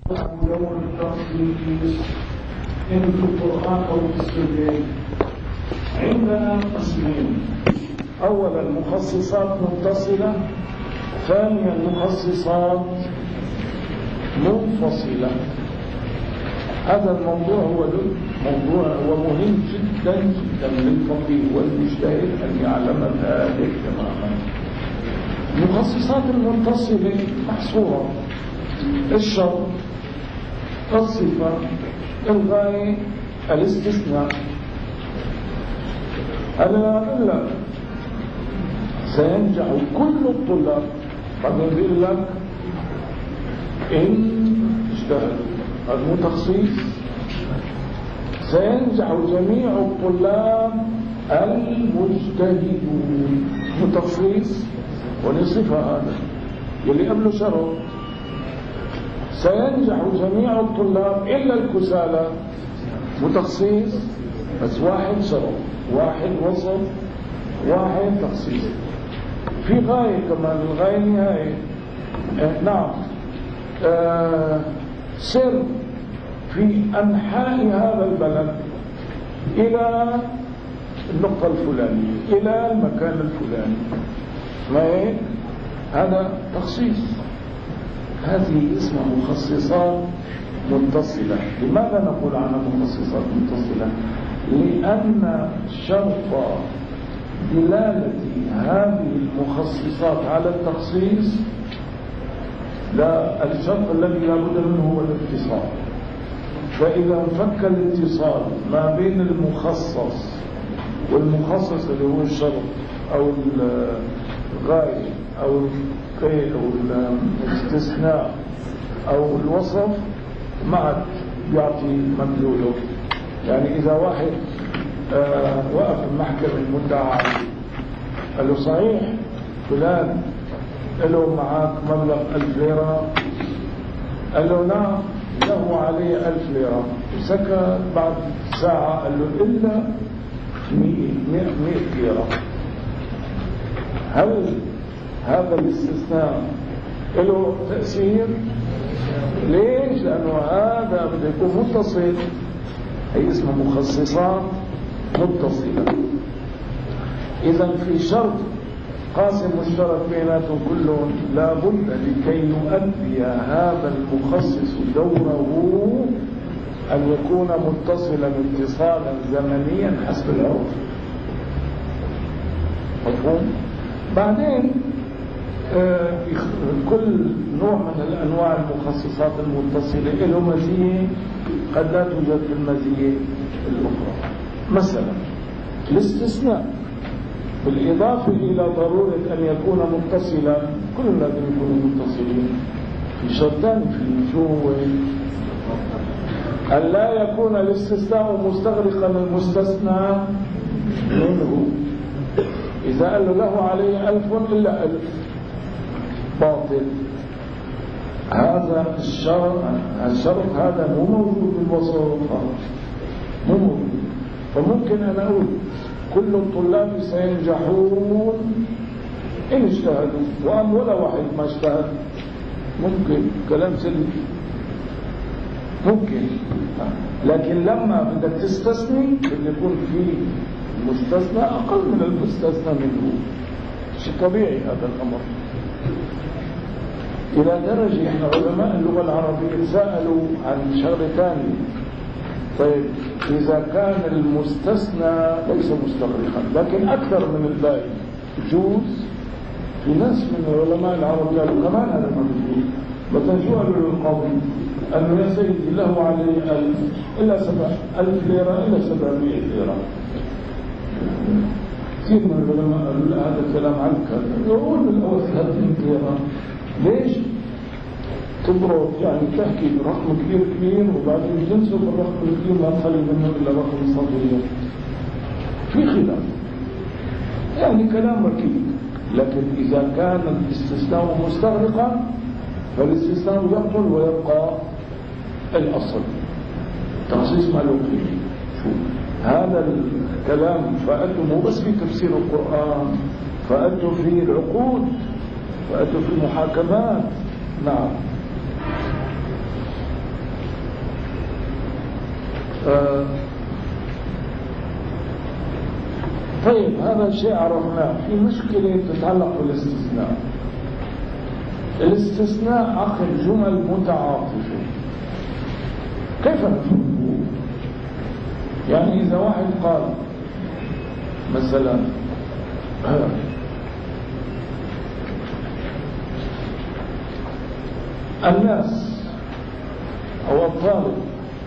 يوم التخصيص إن في القرآن أو في السنة عندنا قسمين: أولا مخصصات متصلة، ثانيا مخصصات منفصلة. هذا الموضوع هو مهم جدا جدا للفقيه والمجتهد أن يعلم ذلك تماما. المخصصات المتصلة محصورة: الشرط، الصفة، الغاية، الاستثناء. أنا أقول لك سينجح كل الطلاب، بعدين بيقول لك إن اجتهدوا، هذا مو تخصيص. سينجح جميع الطلاب المجتهدون، مو تخصيص ولا صفة. هذا يلي قبله شرط. سينجح جميع الطلاب إلا الكسالى، متخصيص، بس واحد شرط، واحد وصف، واحد تخصيص. في غاية كمان، الغاية نهاية. نعم. سر في أنحاء هذا البلد إلى النقطة الفلانية، إلى المكان الفلاني، ما هيك؟ هذا تخصيص. هذه اسمها مخصصات متصلة. لماذا نقول عنها مخصصات متصلة؟ لأن شرط دلالة هذه المخصصات على التخصيص، لا، الشرط الذي لا بد منه هو الاتصال. فإذا انفك الاتصال ما بين المخصص والمخصص اللي هو الشرط أو الغاية أو القيد أو الاستثناء أو الوصف، معك يعطي مدلوله. يعني إذا واحد وقف المحكمة المدعى قال له: صحيح فلان له معك مبلغ 1000 ليرة؟ قال له: نعم، له عليه 1000 ليرة. سكت. بعد ساعة قال له: إلا 100 ليرة. هل هذا الاستثناء له تأثير؟ ليش؟ لأنه هذا بده يكون متصل. هي اسمها مخصصات متصلة. إذا في شرط قاسم مشترك بيناتهم كلهم، لا بد لكي يؤدي هذا المخصص دوره أن يكون متصلا اتصالا زمنيا حسب العرف. مفهوم؟ بعدين كل نوع من الأنواع المخصصات المتصلة له مزية قد لا توجد في المزية الأخرى. مثلا الاستثناء، بالإضافة إلى ضرورة أن يكون متصلا، كل لازم يكونوا متصلين. في شرطان في شو أن لا يكون الاستثناء مستغرقا المستثنى منه. إذا قال له عليه 1000 إلا 1000، باطل. هذا الشرط هذا مو موجود بالوصف، مو موجود. فممكن أن أقول كل الطلاب سينجحون إن اجتهدوا، وأم ولا واحد ما اجتهد. ممكن كلام سلبي، ممكن. لكن لما بدك تستثني بده يكون في المستثنى أقل من المستثنى منه. شيء طبيعي هذا الأمر. إلى درجة إحنا علماء اللغة العربية سألوا عن شغلة ثانية. طيب إذا كان المستثنى ليس مستغرقا لكن أكثر من الباقي يجوز؟ في ناس من علماء العرب قالوا كمان هذا ما بيجوز. بتجوا للقاضي أنه يا سيدي له عليه 1000 إلا 1000 ليرة إلا 700 ليرة. كثير من العلماء قالوا لا، هذا الكلام عنك. يقول بالأول 300 ليرة. ليش؟ تبرد يعني تحكي برقم كبير وبعدين تنسب الرقم الكبير ما تخلي منه إلا رقم صغير. في خلاف، يعني كلام ركيك. لكن إذا كان الاستثناء مستغرقا فالاستثناء يبطل ويبقى الأصل. تخصيص معلوم فيه. شوف هذا الكلام فأتوا مو بس في تفسير القرآن، فأتوا في العقود، فأتوا في المحاكمات. نعم. طيب هذا شيء عرفناه. في مشكلة تتعلق بالاستثناء. الاستثناء أخذ جمل متعاطفة، كيف نفهمه؟ يعني إذا واحد قال مثلا الناس أو الطالب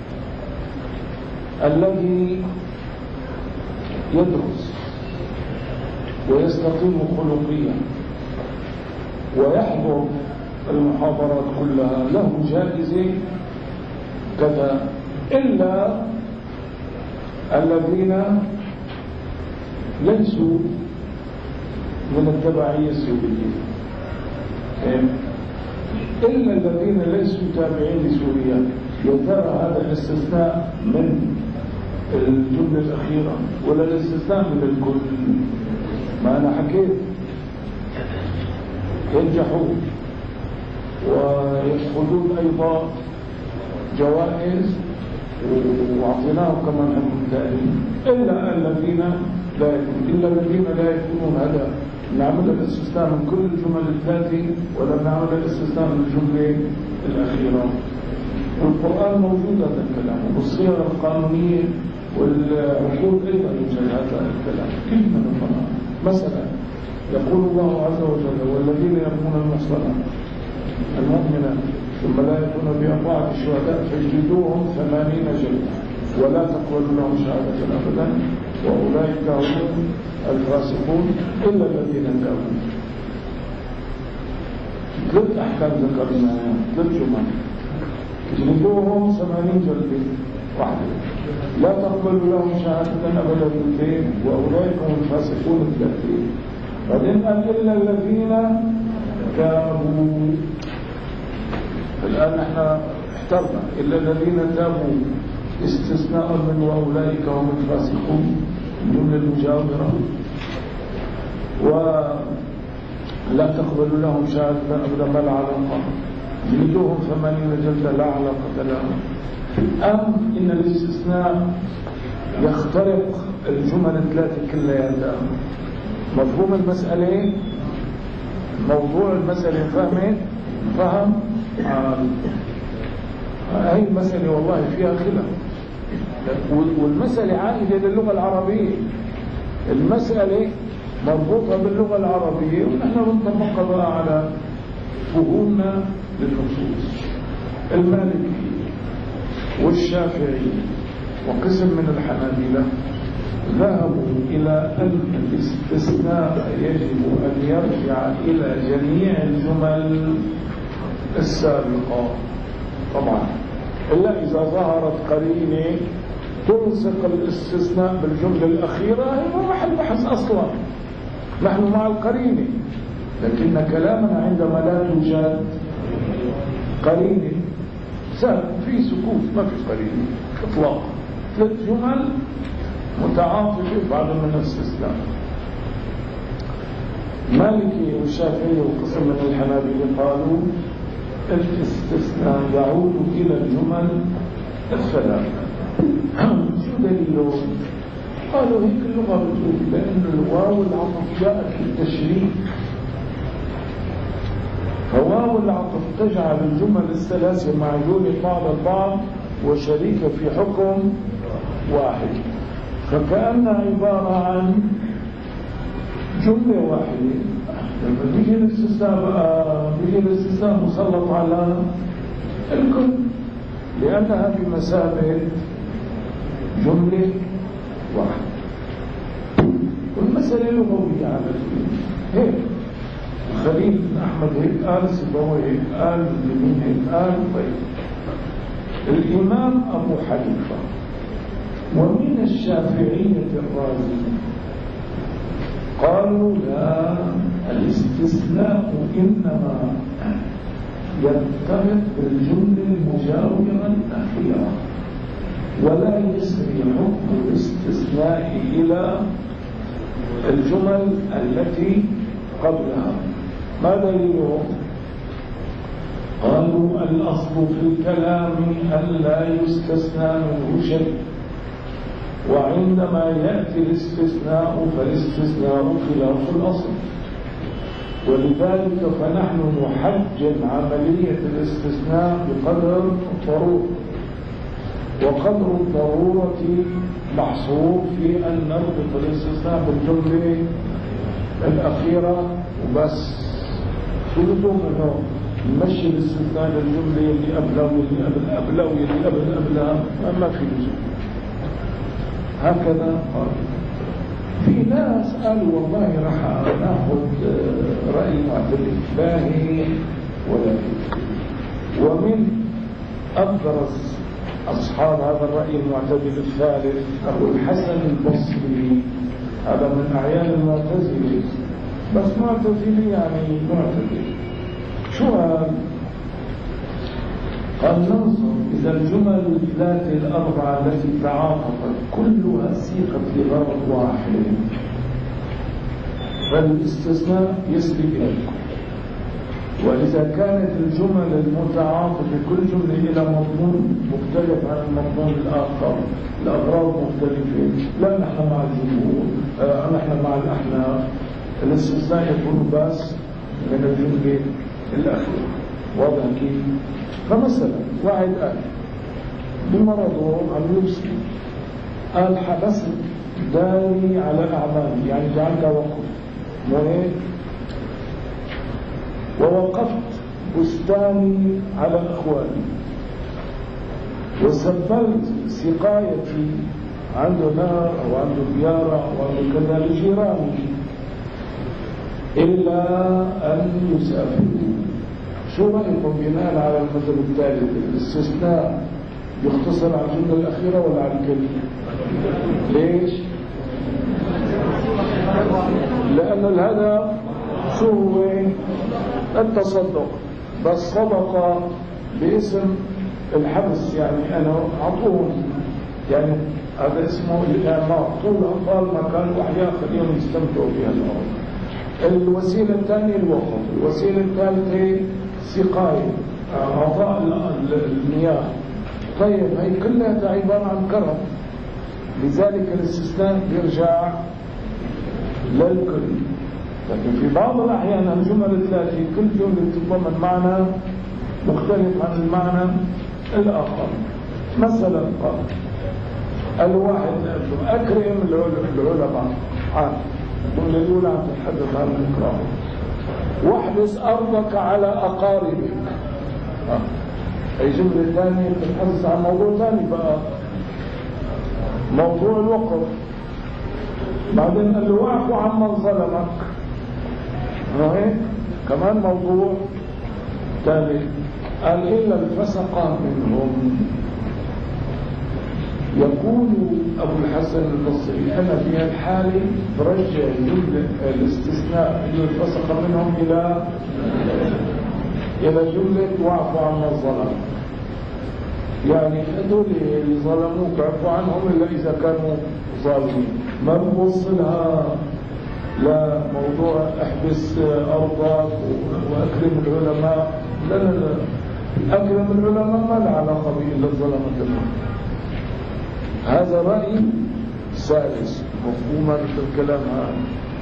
الذي يدرس ويستقيم خلقيا ويحضر المحاضرات كلها له جائزة كذا، إلا الذين ليسوا من التبعية السورية، إلا الذين ليسوا تابعين لسوريا. يا ترى هذا الاستثناء من الجملة الأخيرة ولا الاستثناء من الكل؟ ما أنا حكيت ينجحوا ويأخذون أيضا جوائز وأعطيناهم كمان هم التأليم، إلا الذين لا يكونون. هذا نعمل الاستثناء من كل الجمل الثلاثة ولا نعمل الاستثناء من الجملة الأخيرة؟ والقرآن موجود هذا الكلام، والصيغ القانونية والعقود أيضا يوجد هذا الكلام. كيف نفهم؟ مثلا يقول الله عز وجل: والذين يرمون المحصنات المؤمنات ثم لا يكون بأربعة شهداء فاجلدوهم 80 جلدة ولا تقبلوا لهم شهادة أبدا وأولئك هم الفاسقون إلا الذين تابوا. 3 أحكام ذكرناها، 3 جمل: اجلدوهم 80 جلدة واحدة، لا تقبلوا لهم شهادة أبدا 2، وأولئك هم الفاسقون 3. بعدين قال: إلا الذين تابوا. الآن نحن احترنا إلا الذين تابوا استثناء من وأولئك هم الفاسقون الجملة المجاورة، ولا تقبلوا لهم شهادة أبدا ما لا علاقة، جلدوهم 80 جلدة لا علاقة لهم. أم إن الاستثناء يخترق الجمل 3 كلياتها؟ مفهوم المسألة؟ موضوع المسألة فهم؟ هاي المسألة والله فيها خلاف، والمسألة عائدة للغة العربية. المسألة مربوطة باللغة العربية، ونحن بنطبقها بقى على فهومنا للنصوص. المالكي والشافعي وقسم من الحنابلة ذهبوا إلى أن الاستثناء يجب أن يرجع إلى جميع الجمل السابقة طبعا، إلا إذا ظهرت قرينة تلصق الاستثناء بالجملة الأخيرة، هي محل بحث أصلا، نحن مع القرينة. لكن كلامنا عندما لا توجد قرينة في سكوت، ما في قرينة إطلاق، 3 جمل متعاطفة بعد من الاستثناء. مالكي والشافعي وقسم من الحنابلة قالوا الاستثناء يعود إلى الجمل 3. شو دليلهم؟ قالوا هيك اللغة بتقول، لأن الواو العطف جاءت للتشريك، فواو العطف تجعل الجمل الثلاثة معزولة بعض البعض وشريكة في حكم واحد، فكأنها عبارة عن جملة واحدة. لما بيجي الاستثناء مسلط على الكل، لأنها بمثابة جملة واحدة. والمسألة لغوية على هيك. خليل أحمد هيك قال، سيبويه هيك قال، لمين هيك قال. طيب الإمام أبو حنيفة ومن الشافعية الرازي قالوا لا، الاستثناء إنما يرتبط بالجملة المجاورة الأخيرة، ولا يسري حكم الاستثناء إلى الجمل التي قبلها. ما دليلهم؟ قالوا الأصل في الكلام أن لا يستثنى منه شيء، وعندما يأتي الاستثناء فالاستثناء خلاف الأصل، ولذلك فنحن نحجم عملية الاستثناء بقدر الضرورة، وقدر الضرورة محصور في أن نربط الاستثناء بالجملة الأخيرة وبس. شو بدهم انه نمشي الاستثناء للجملة اللي قبلها واللي قبلها واللي قبلها، ما في لزوم. هكذا قال. في ناس قالوا والله راح ناخذ رأي معتدل باهي ولا فيه. ومن أبرز أصحاب هذا الرأي المعتدل الثالث أبو الحسن البصري، هذا من أعيان المعتزلة، بس معتزلي يعني معتدل. شو قال ننظر إذا الجمل الثلاثة الأربعة التي تعاطفت كلها سيقت لغرض واحد فالاستثناء يسري إلى الكل. وإذا كانت الجمل المتعاطفة كل جملة إلى مضمون مختلف عن المضمون الآخر، الأغراض مختلفة، لا نحن مع الجمهور، نحن مع الأحناف، الاستثناء يكون بس من الجملة الأخيرة. واضح كيف؟ فمثلا واحد قال بمرضه عم يوصي، قال حبست داري على أعمالي، يعني جعلك وقف مو هيك؟ ووقفت بستاني على إخواني، وسبلت سقايتي عنده نار أو عنده بيارة أو عنده كذا لجيراني إلا أن يسافروا. شو رأيكم بناء على المثل الثالث؟ الاستثناء يختصر على الجملة الأخيرة ولا على الكل؟ ليش؟ لأن الهدف شو هو؟ التصدق، بس صدقة باسم الحبس، يعني أنا أعطوهم، يعني هذا اسمه الإعمار، طول أطفال ما كانوا أحياء خليهم يستمتعوا بها الأرض. الوسيلة الثانية الوقف، الوسيلة الثالثة سقاية، أعطاء المياه. طيب هي كلها عبارة عن كرم، لذلك الاستثناء بيرجع للكل. لكن في بعض الأحيان الجمل الثلاثية كل جملة تتضمن معنى مختلف عن المعنى الآخر. مثلا قال الواحد أكرم العلماء، الجملة الأولى عم تتحدث عن الإكرام. واحبس أرضك على أقاربك، أي جملة ثانية تتحدث عن موضوع ثاني بقى، موضوع الوقف. بعدين قال له واعفو عمن ظلمك، هيك كمان موضوع ثالث. قال إلا الفسقة منهم. يقول أبو الحسن البصري أنا في الحالة برجع جملة الاستثناء إلا الفسقة منهم إلى جملة واعفو عمن ظلم، يعني هذول اللي ظلموك اعفو عنهم إلا إذا كانوا ظالمين. ما بوصلها لا موضوع احبس أرضك وأكرم العلماء، لا لا لا، أكرم العلماء ما له علاقة بإلا الظلمة كمان. هذا رأي ثالث مفهوما في الكلام هذا.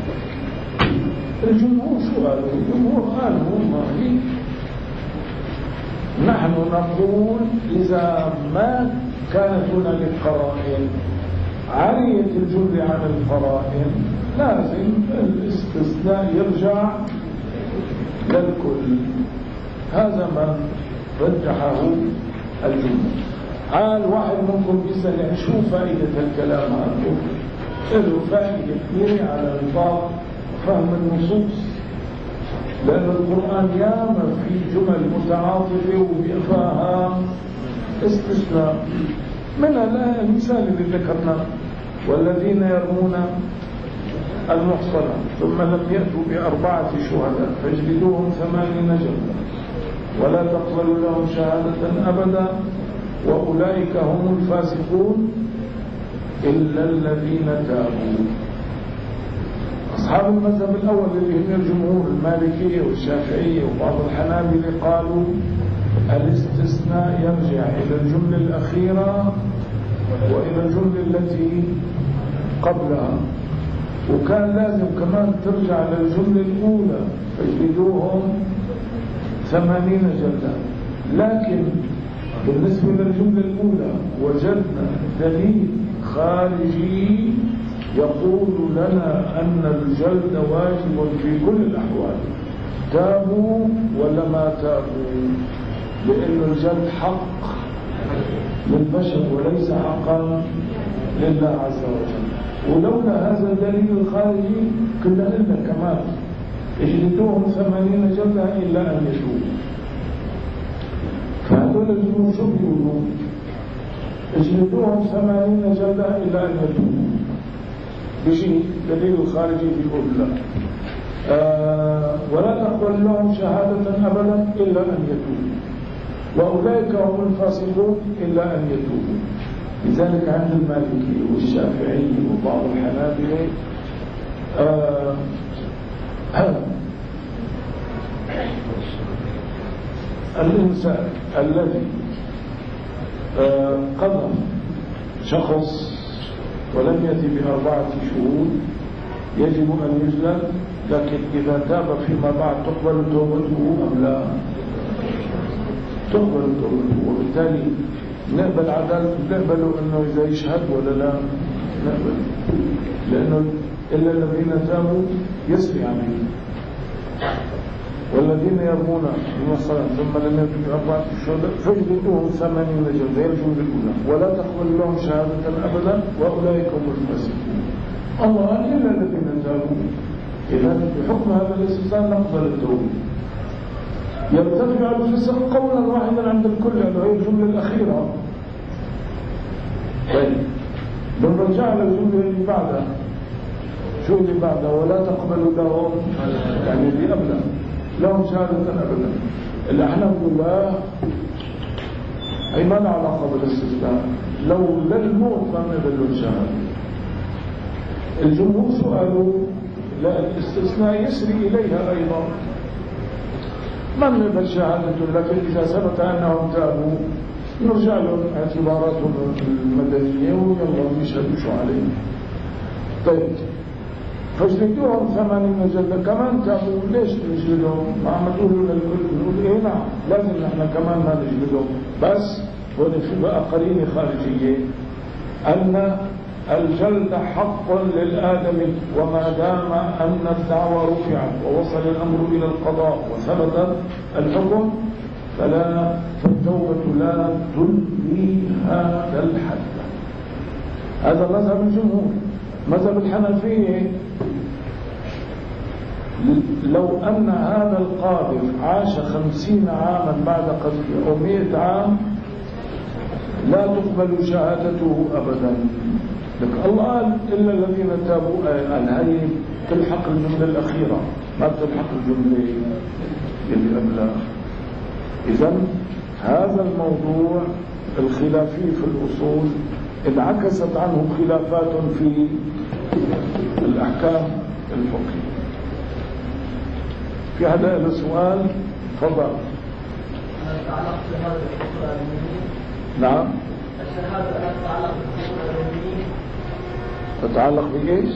الجمهور شو قالوا؟ الجمهور قالوا ما نحن نقول إذا ما كانت هناك قرائن عارية الجملة عن القرائن لازم الاستثناء يرجع للكل. هذا ما رجحه الجمهور. قال واحد منكم بيسأل يعني شو فائدة الكلام هذا؟ له فائدة كبيرة على نطاق فهم النصوص، لأن القرآن ياما في جمل متعاطفة وبيقفاها استثناء. منها المثال اللي ذكرناه والذين يرمون المحصنات ثم لم يأتوا بأربعة شهداء فاجلدوهم 80 جلدة ولا تقبلوا لهم شهادة أبدا وأولئك هم الفاسقون إلا الذين تابوا. أصحاب المذهب الأول اللي هم الجمهور المالكية والشافعية وبعض الحنابلة قالوا الاستثناء يرجع إلى الجملة الأخيرة وإلى الجملة التي قبلها، وكان لازم كمان ترجع للجملة الأولى فاجلدوهم 80 جلدة. لكن بالنسبة للجملة الأولى وجدنا دليل خارجي يقول لنا أن الجلد واجب في كل الأحوال، تابوا ولا ما تابوا، لأن الجلد حق للبشر وليس حقا لله عز وجل. ولولا هذا الدليل الخارجي كنا قلنا كمان اجلدوهم 80 جلدة إلا أن يتوبوا. فهذول الجمهور شو بيقولوا؟ اجلدوهم 80 جلدة إلا أن يتوبوا. بيجي دليل الخارجي بيقول لا، ولا تقبل لهم شهادة أبدا إلا أن يتوبوا، وأولئك هم الفاسقون إلا أن يتوبوا. لذلك عند المالكي والشافعي وبعض الحنابلة الإنسان الذي قذف شخص ولم يأتي ب4 شهود يجب أن يجلد، لكن إذا تاب فيما بعد تقبل توبته أم لا؟ تقبل توبته، وبالتالي نقبل عدالته، نقبله أنه إذا يشهد ولا لا نقبل، لأنه إلا الذين تابوا يسري عليهم، والذين يرمون بمصرا ثم لم يكن 4 شهداء فاجلدوهم 80 جلدة. هي الجملة الأولى، ولا تقبل لهم شهادة أبدا وأولئك هم الفاسقون. الله قال إلا الذين تابوا. إذا بحكم هذا الاستثناء نقبل التوبة. يرتفع الفسق قولا واحدا عند الكل، لأنه هي الجملة الأخيرة. طيب لو رجعنا الجملة اللي بعدها، شو اللي بعدها؟ ولا تقبلوا لهم، يعني اللي قبلها لهم شهادة أبدا. الأحناف يقول لا، أي ما له علاقة بالاستثناء، لو للموت ما نقبل شهادة. الجمهور سؤالوا لا، الاستثناء يسري إليها أيضا، ما نقبل شهادته، لكن إذا ثبت أنهم تابوا نرجع لهم اعتباراتهم المدنية ويلا يشهدوا شو عليهم. طيب فاجلدوهم 80 جلدة، كمان تابوا ليش تجلدهم؟ ما عم تقولوا للكل، نقول إيه نعم لازم نحن كمان ما نجلدهم، بس هون في بقى قرينة خارجية أن الجلد حق للآدمي، وما دام أن الدعوة رفعت ووصل الأمر إلى القضاء وثبت الحكم فالتوبة لا تلغي هذا الحد. هذا مذهب الجمهور. مذهب الحنفية لو أن هذا القاذف عاش 50 عاما بعد قتله أو 100 عام لا تقبل شهادته أبدا. لك الله قال إلا الذين تابوا، هذه تلحق الجملة الأخيرة ما تلحق الجملة اللي قبلها. إذن هذا الموضوع الخلافي في الأصول انعكست عنه خلافات في الأحكام الفقهية. في هذا السؤال تفضل. نعم. الشهادة تتعلق بإيش؟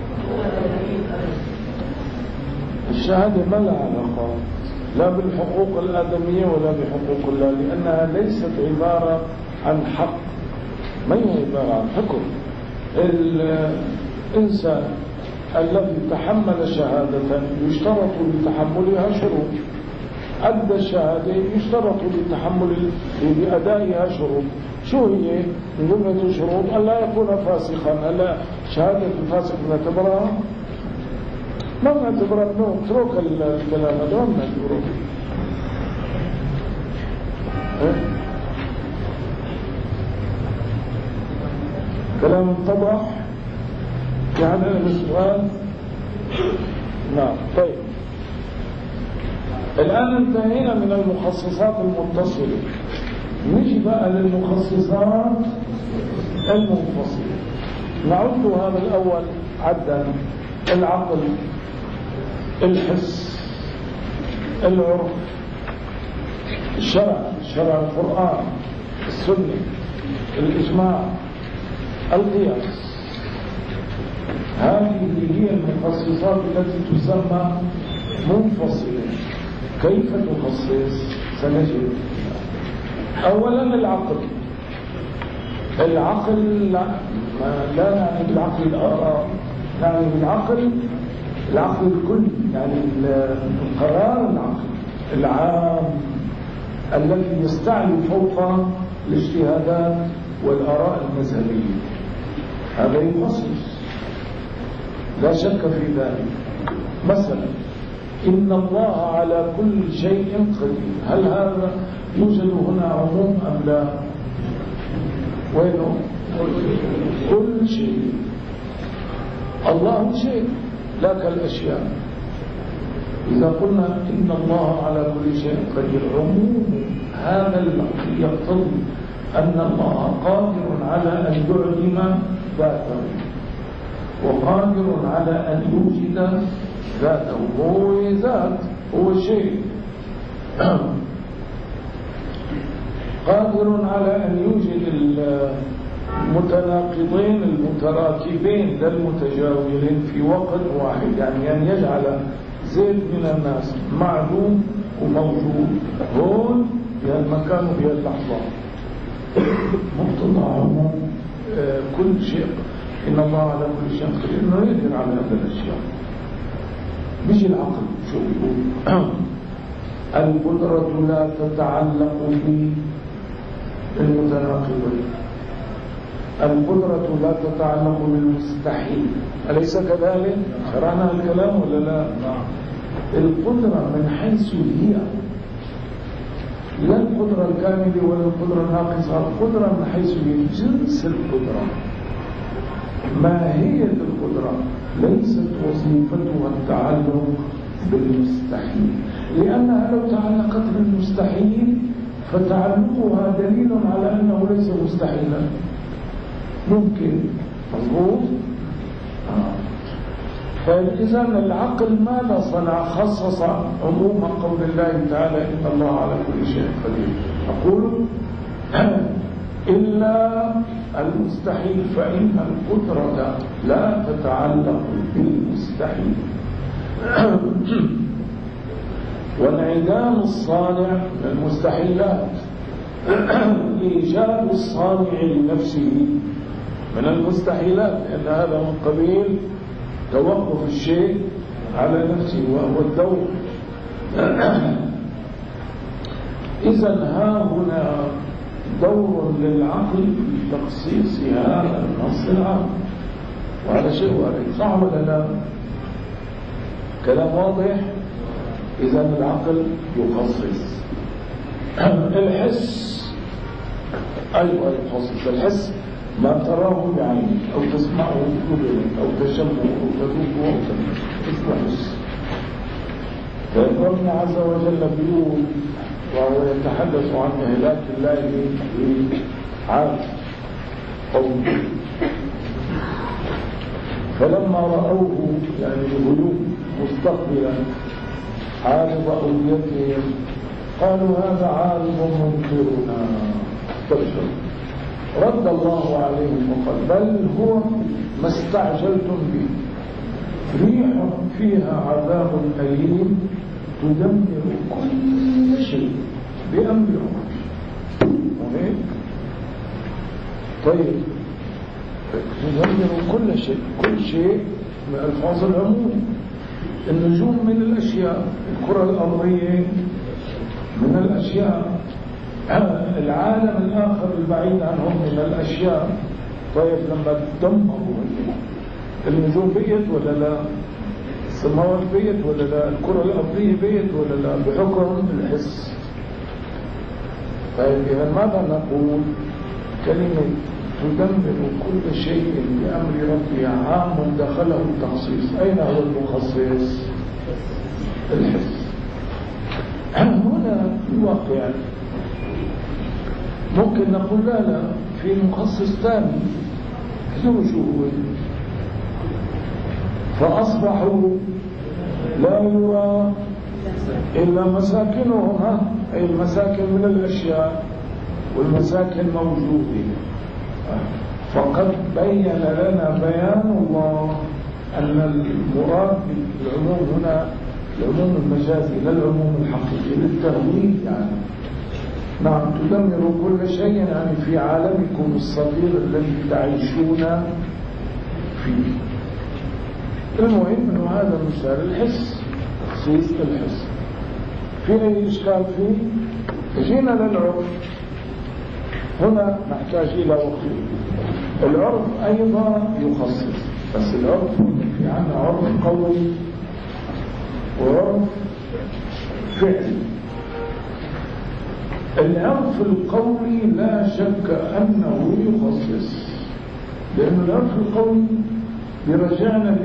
الشهادة ما لها علاقة لا بالحقوق الآدمية ولا بحقوق الله، لأنها ليست عبارة عن حق، ما هي عبارة عن حكم. الإنسان الذي تحمل شهادة يشترط لتحملها شروط، أدى الشهادة يشترط لأدائها شروط. شو هي من جملة الشروط؟ ألا يكون فاسقا. ألا شهادة الفاسق نعتبرها؟ ما نعتبرها، نترك الكلام هذا ما نعتبره. كلام اتضح في هذا السؤال؟ نعم. طيب الآن انتهينا من المخصصات المتصلة، نجي بقى للمخصصات المنفصلة. نعد هذا الأول عدا: العقل، الحس، العرف، الشرع القرآن، السنة، الإجماع، القياس. هذه هي المخصصات التي تسمى منفصلة. كيف تخصص؟ سنجد. أولا العقل. العقل لا نعني بالعقل الآراء، نعني بالعقل العقل الكلي، يعني القرار العقل العام الذي يستعلي فوق الاجتهادات والآراء المذهبية. هذا يخصص لا شك في ذلك. مثلا إن الله على كل شيء قدير، هل هذا يوجد هنا عموم أم لا؟ وينه؟ كل شيء. الله شيء لا كالأشياء. إذا قلنا إن الله على كل شيء قدير، عموم هذا اللفظ يقتضي أن الله قادر على أن يعلم ذاته، وقادر على أن يوجد ذاته. هو ذات، هو شيء قادر على أن يوجد المتناقضين المتراكبين لا المتجاورين في وقت واحد، يعني أن يجعل زيد من الناس معلوم وموجود هون في المكان وفي اللحظة. مقتضى عموم كل شيء إن الله على كل شيء قدير، إنه يقدر على هذه الأشياء. بيجي العقل شو بيقول؟ القدرة لا تتعلق بالمتناقضين، القدرة لا تتعلق بالمستحيل، أليس كذلك؟ شرعنا الكلام ولا لا؟ القدرة من حيث هي، لا القدرة الكاملة ولا القدرة الناقصة، القدرة من حيث هي جنس القدرة، ماهية القدرة، ليست وظيفتها التعلق بالمستحيل، لأنها لو تعلقت بالمستحيل فتعلقها دليل على أنه ليس مستحيلا. ممكن. مظبوط. فإذا العقل ماذا صنع؟ خصص عموم قول الله تعالى إن الله على كل شيء قدير. أقول إلا المستحيل، فإن القدرة لا تتعلق بالمستحيل. وانعدام الصانع من المستحيلات، إيجاد الصانع لنفسه من المستحيلات، لأن هذا من قبيل توقف الشيء على نفسه وهو الدور. إذن ها هنا دور للعقل في تخصيص هذا النص العام، وهذا شيء وارد. صح ولا لا؟ كلام واضح. إذن العقل يخصص. الحس أيضا يخصص. الحس ما تراه بعينك أو تسمعه بأذنك أو تشمه أو تذوقه أو تحس. فربنا عز وجل بيقول وهو يتحدث عن إهلاك الله لعاد قومه، فلما رأوه يعني الغيوب مستقبلا عارض أوديتهم قالوا هذا عارض ممطرنا فابشروا. رد الله عليهم وقال بل هو ما استعجلتم به، ريح فيها عذاب أليم تدمر كل شيء بأمر ربك. وهيك طيب تدمر كل شيء، كل شيء من ألفاظ العموم. النجوم من الأشياء، الكرة الأرضية من الأشياء، العالم الآخر البعيد عنهم من الأشياء. طيب لما تدمروا النجوم بيت ولا لا؟ السماوات بيت ولا لا؟ الكرة الأرضية بيت ولا لا؟ بحكم الحس. طيب إذا ماذا نقول؟ كلمة تدمر كل شيء بأمر ربها عام دخله التخصيص. أين هو المخصص؟ الحس. هنا الواقع ممكن نقول لا في مخصص ثاني زوجه، فأصبحوا لا يرى إلا مساكنهم، أي المساكن من الأشياء والمساكن موجودة. فقد بين لنا بيان الله أن المراد بالعموم هنا العموم المجازي لا العموم الحقيقي للتهويل يعني. نعم تدمر كل شيء يعني في عالمكم الصغير الذي تعيشون فيه. المهم أنه هذا مثال الحس، تخصيص الحس. في أي إشكال فيه؟ جينا للعرف، هنا نحتاج إلى وقت. العرف أيضا يخصص، بس العرف في عنا عرف قولي وعرف فعلي. العرف القولي لا شك أنه يخصص، لأن العرف القولي يرجعنا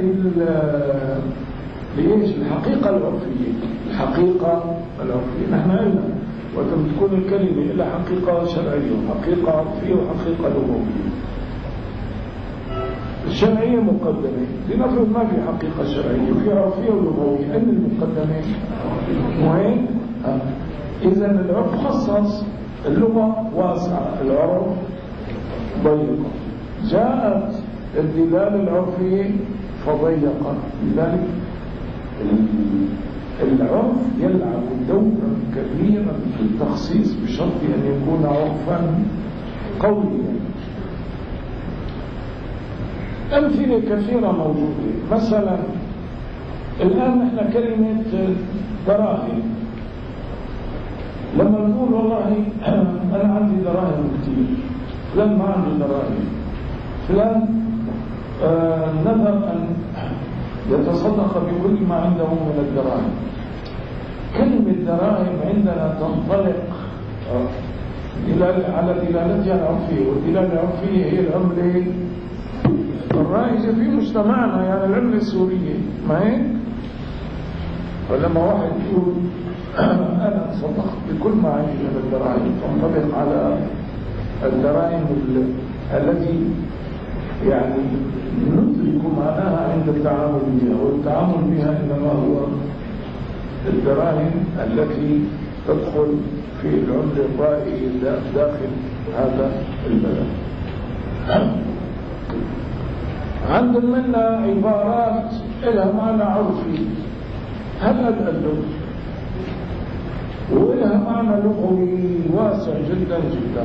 لإيش؟ الحقيقة العرفية. الحقيقة العرفية نحن قلنا وتم تكون الكلمة إلى حقيقة شرعية وحقيقة عرفية وحقيقة لغوية. الشرعية مقدمة، لنفرض ما في حقيقة شرعية في عرفية ولغوية، أين المقدمة؟ مهم. إذن العرف خصص، اللغة واسعة، العرف ضيقة. جاءت الدلالة العرفية فضيقة، لذلك العرف يلعب دورا كبيرا في التخصيص بشرط أن يكون عرفا قوليا. أمثلة كثيرة موجودة. مثلا الآن نحن كلمة دراهم، لما نقول والله أنا عندي دراهم كثير، فلان ما عنده دراهم، فلان نذر أن يتصدق بكل ما عنده من الدراهم. كلمة دراهم عندنا تنطلق على دلالتها العرفية، والدلالة العرفية هي العملة الرائجة في مجتمعنا، يعني العملة السورية، ما هيك؟ فلما واحد يقول أنا تصدقت بكل ما عندي من الدراهم، تنطبق على الدراهم التي يعني ندرك معناها عند التعامل بها، والتعامل بها إنما هو الدراهم التي تدخل في العملة الرائجة داخل هذا البلد. عندنا عبارات لها معنى عرفي، هل أدلل ولها معنى لغوي واسع جدا جدا.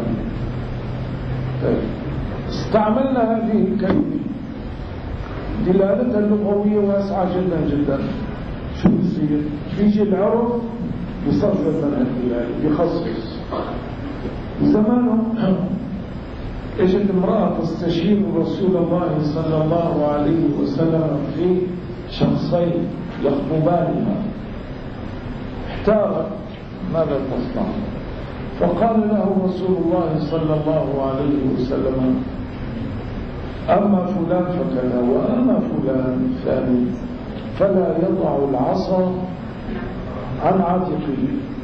استعملنا هذه الكلمة دلالتها اللغوية واسعة جدا جدا. شو بيصير؟ بيجي العرف بيصرف من الدلالة، بيخصص. زمانه اجت امرأة تستشير رسول الله صلى الله عليه وسلم في شخصين يخطبانها، احتارت ماذا تصنع؟ فقال له رسول الله صلى الله عليه وسلم أما فلان فكذا وأما فلان ثاني فلا يضع العصا عن عاتقه.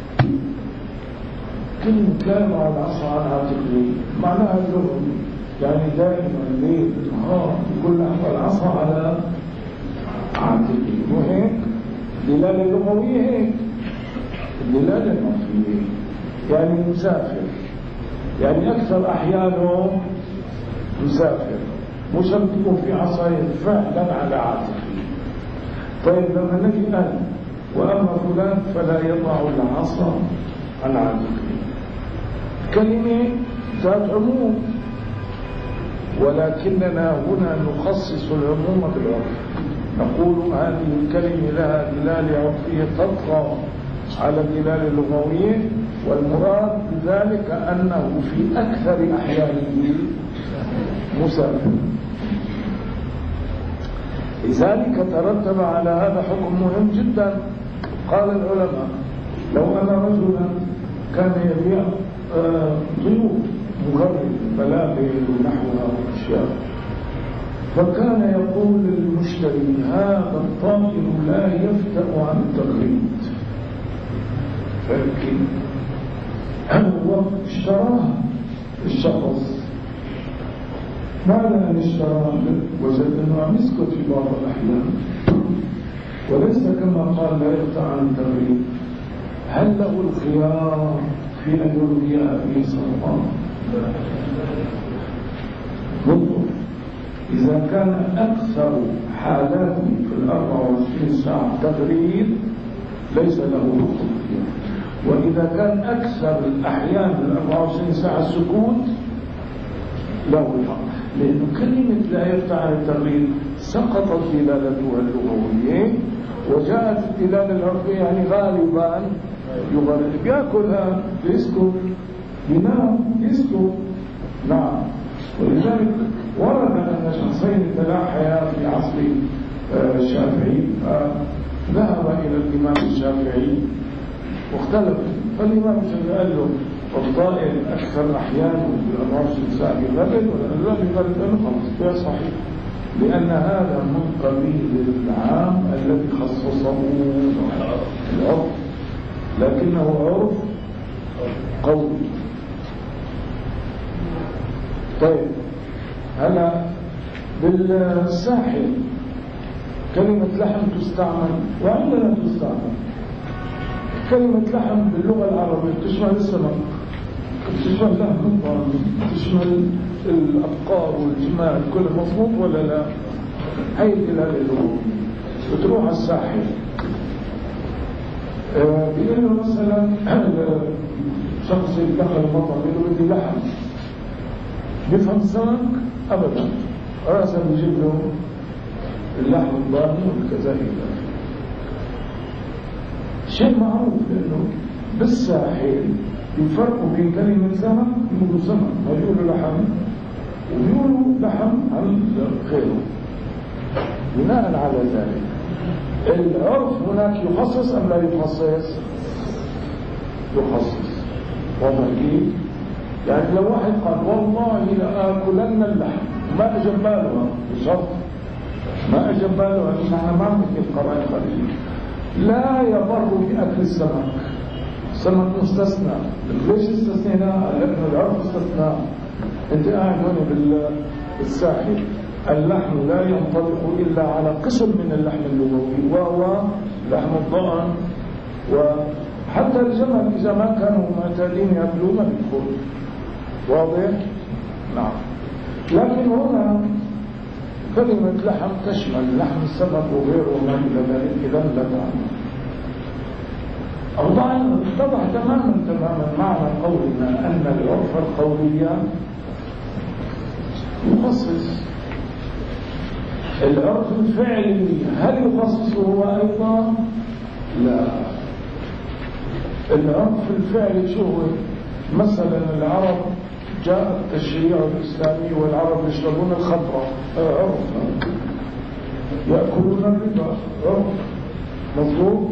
كلمة لا يضع العصا عن عاتقه معناها اللغوي، يعني دائما الليل النهار يقول له العصا على عاتقه، وهيك دلالة لغوية، هيك الدلالة العرفية يعني مسافر، يعني أكثر أحيانه مسافر، مش تكون في عصاية فعلا على عاتقه. طيب لما نجي الآن وأما فلان فلا يضع العصا عن عاتقه، كلمة ذات عموم، ولكننا هنا نخصص العموم بالعرف، نقول هذه الكلمة لها دلالة عرفية تطغى على الدلالة اللغوية، والمراد بذلك أنه في أكثر أحيانه مسافر. لذلك ترتب على هذا حكم مهم جدا. قال العلماء لو أن رجلا كان يبيع ضيوف مغرب ملابس ونحوها وأشياء، فكان يقول للمشتري هذا الطائر لا يفتأ عن التغريد، فلكن هو اشتراه الشخص، ماذا أن اشتراه وجد أنه عم يسكت في بعض الأحيان وليس كما قال لا يفتأ عن التغريد. هل له الخيار في أن يلغي هذه الصفقة؟ نطلب إذا كان أكثر حالاته في 24 ساعة تغريد ليس له حكم فيها، وإذا كان أكثر الأحيان في 24 ساعة سكوت له الحق، لأنه كلمة لا يفتح عن التغريد سقطت دلالتها اللغوية وجاءت الدلالة العرفية، يعني غالبا يغرد، بياكلها يسكت، ينام يسكت. نعم. ولذلك ورد أن شخصين تلاحيا في عصر الشافعي، فذهب إلى الإمام الشافعي واختلف، فالإمام الشافعي قال له الضائر أكثر أحيانه في 24 ساعة يغرد ولا لا يغرد؟ قال له خلاص ده صحيح، لأن هذا من قبيل العام الذي خصصه العرف، لكنه عرف قولي. طيب هلا بالساحل كلمة لحم تستعمل وعندنا تستعمل. كلمة لحم باللغة العربية تشمل السمك، تشمل لحم الضان، تشمل الأبقار والجمال، كل مضبوط ولا لا؟ هاي الدلالة اللغوية. بتروح على الساحل بيقول له مثلا شخص دخل المطعم بيقول له بدي لحم، بيفهم سمك أبدا، رأسا بيجيب له اللحم الضاني والكذا. شيء معروف، لأنه بالساحل يفرقوا بين كلمة سمك يقولوا سمك، ما يقولوا لحم، ويقولوا لحم عن غيره. بناء على ذلك العرف هناك يخصص أم لا يخصص؟ يخصص. وما كيف؟ يعني لو واحد قال والله لآكلن اللحم، ما أجب باله بشرط، ما أجب باله أن نحن ما نمكن قرائن خارجية، لا يضر بأكل السمك. السمك مستثنى. ليش استثنيناه؟ لأن العرف استثنى. أنت قاعد هنا بالساحل، اللحم لا ينطبق إلا على قسم من اللحم اللغوي وهو لحم الضأن، وحتى الجمل إذا ما كانوا معتادين يأكلون ما بيدخل. واضح؟ نعم. لكن هنا كلمة لحم تشمل لحم السمك وغيره وما إلى ذلك، إذا لا تعمل. أوضاعنا اتضح تماما معنى قولنا أن العرف القولي يخصص. العرف الفعلي هل يخصص هو أيضا؟ لا. العرف الفعلي شو هو؟ مثلا العرب جاء التشريع الإسلامي والعرب يشربون الخمر، عرف. يأكلون الربا، عرف. مظبوط.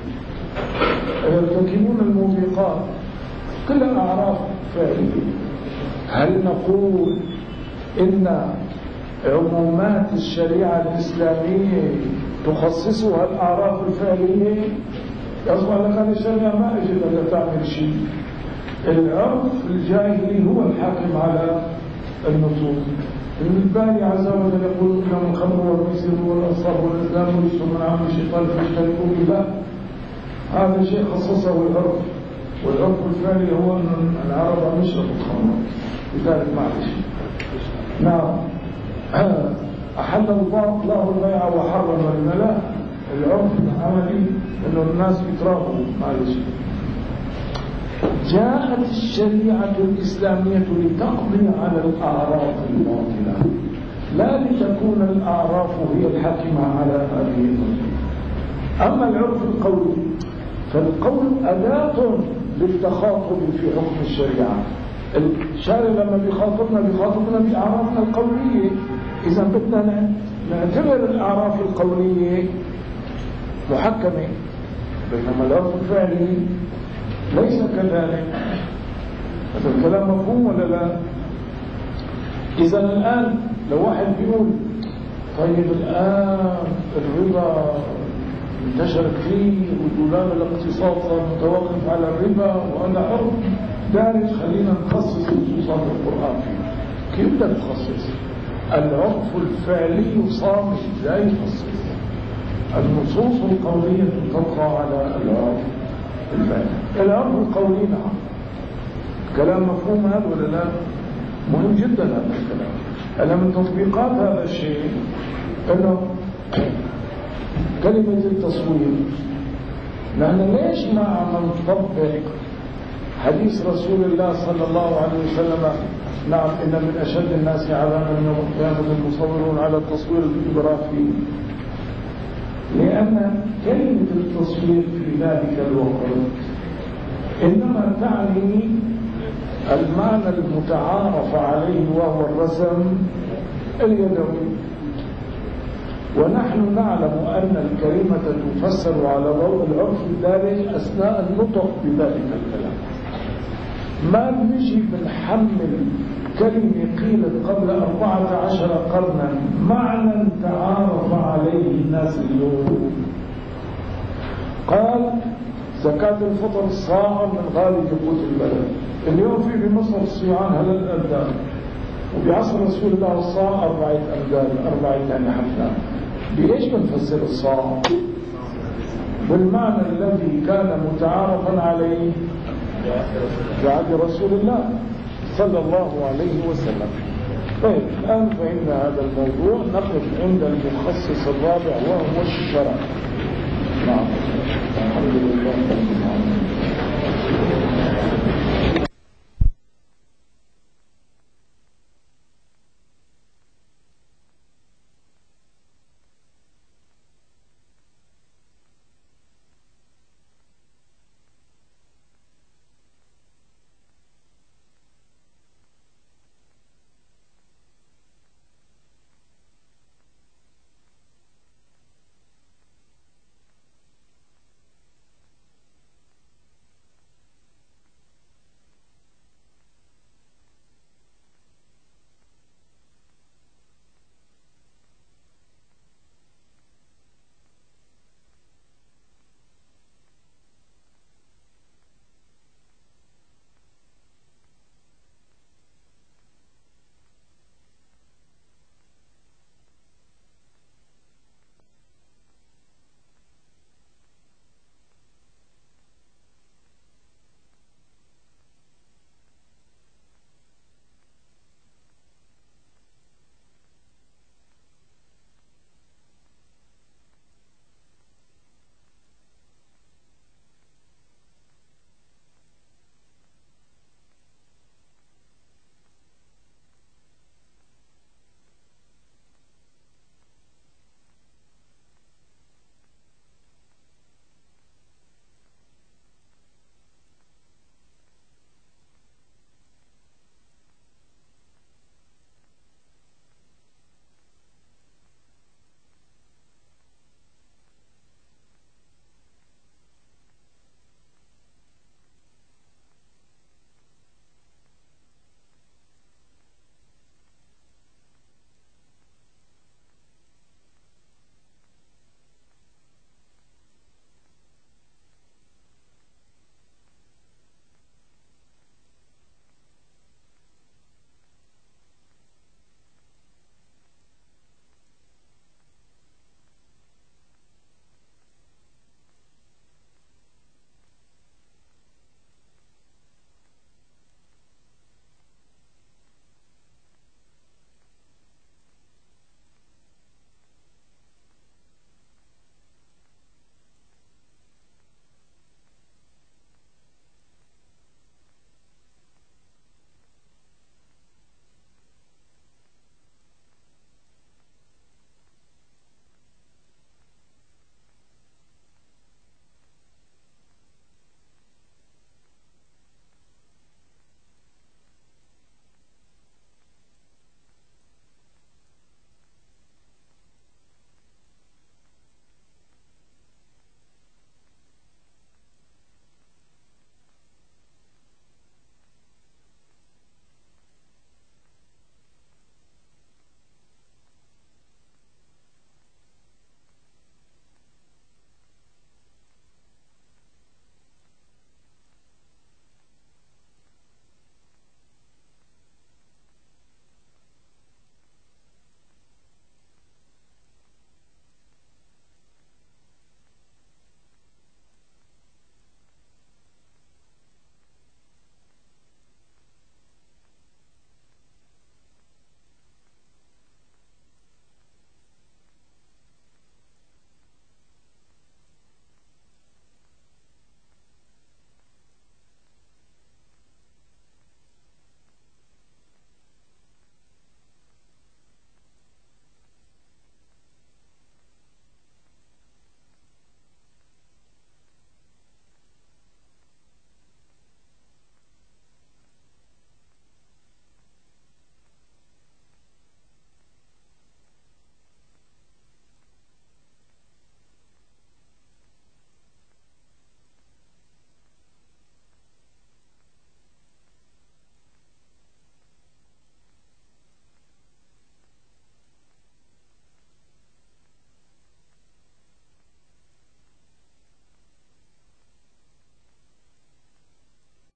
يرتكبون الموبقات، كلها أعراف فعلية. هل نقول إن عمومات الشريعة الإسلامية تخصصها الأعراف الفعلية؟ يصبح لك هذه الشريعة ما أجب أن تعمل شيء. العرف الجاهلي هو الحاكم على النصوص. الباري عز وجل يقول إنما الخمر والميسر والأنصاب والأزلام رجس من عمل الشيطان فاجتنبوه بالله. هذا شيء خصصه العرف، والعرف الفعلي هو أن العرب عم يشربوا الخمر، لذلك معلش. نعم. أحل الله البيع وحرم الربا، لا. العرف العملي إنه الناس يتراضوا، معلش. جاءت الشريعة الإسلامية لتقضي على الأعراف الباطلة، لا لتكون الأعراف هي الحاكمة على هذه النصوص. أما العرف القولي فالقول أداة للتخاطب في حكم الشريعة. الشارع لما بيخاطبنا بأعرافنا القولية، إذا بدنا نعتبر الأعراف القولية محكمة، بينما العرف الفعلي ليس كذلك. هذا الكلام مفهوم ولا لا؟ إذا الآن لو واحد بيقول طيب الآن الربا انتشر كثير ودولاب الاقتصاد صار متوقف على الربا وأنا عرف دارج، خلينا نخصص نصوصات القرآن فيه. كيف بدك تخصص؟ العرف الفعلي صامت لا يخصص. النصوص القولية تطغى على العرف الفعلي. العرف القولي نعم، كلام مفهوم هذا ولا لا؟ مهم جدا هذا الكلام. أنا من تطبيقات هذا الشيء أنه كلمة التصوير، نحن ليش ما نطبق حديث رسول الله صلى الله عليه وسلم؟ نعم، إن من أشد الناس عذابا يوم القيامة المصورون على التصوير الجغرافي، لأن كلمة التصوير في ذلك الوقت إنما تعني المعنى المتعارف عليه وهو الرسم اليدوي، ونحن نعلم أن الكلمة تفسر على ضوء العرف الدارج أثناء النطق بذلك الكلام. ما بنجي بنحمل كلمة قيلت قبل 14 قرنا معنى تعارف عليه الناس اليوم. قال زكاة الفطر صاع من غالب قوت البلد. اليوم في بمصر الصيعان هل الأبدان، وبعصر رسول الله الصاع 4 أمداد، 4 يعني حفنان. بإيش بنفسر الصاع؟ بالمعنى الذي كان متعارفا عليه في عهد رسول الله صلى الله عليه وسلم. طيب الآن فإن هذا الموضوع نقف عند المخصص الرابع وهو الشرع. نعم، الحمد لله.